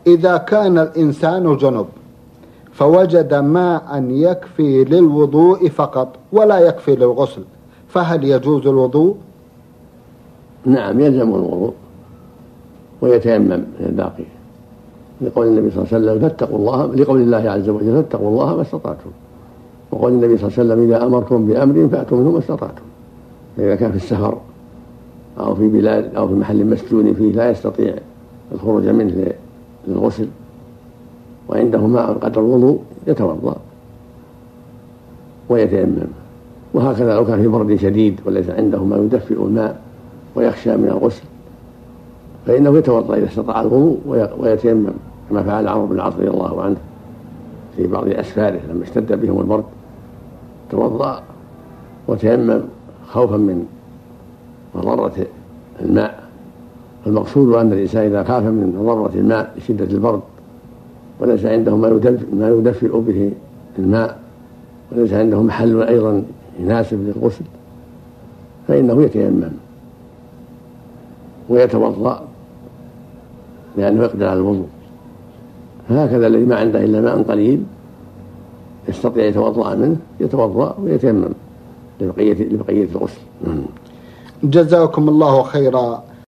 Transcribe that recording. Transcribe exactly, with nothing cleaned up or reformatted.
إذا كان الإنسان جنب فوجد ماء يكفي للوضوء فقط ولا يكفي للغسل، فهل يجوز الوضوء؟ نعم يلزم الوضوء ويتيمم من الباقي، لقول النبي صلى الله عليه وسلم فاتقوا الله، لقول الله عز وجل فاتقوا الله ما استطعتم، وقول النبي صلى الله عليه وسلم إذا أمرتم بأمر فأتوا منه ما استطعتم. فإذا كان في السفر أو في بلاد أو في محل مسجون فيه لا يستطيع الخروج منه للغسل وعنده ماء قدر الوضوء يتوضأ ويتيمم. وهكذا لو كان في برد شديد وليس عنده ما يدفئ الماء ويخشى من الغسل فإنه يتوضأ إذا استطاع الوضوء ويتيمم، كما فعل عمرو بن العاص رضي الله عنه في بعض أسفاره لما اشتد بهم البرد توضأ وتيمم خوفا من مضرة الماء. المقصود أن الإنسان إذا خاف من مضرة الماء لشدة البرد وليس عنده ما يدفئ به الماء وليس عنده محل أيضا يناسب للغسل فإنه يتيمم ويتوضأ لأنه يقدر على الوضوء. هكذا الذي ما عنده إلا ماء قليل يستطيع يتوضأ منه يتوضأ ويتيمم لبقية لبقية الغسل. جزاكم الله خيرا.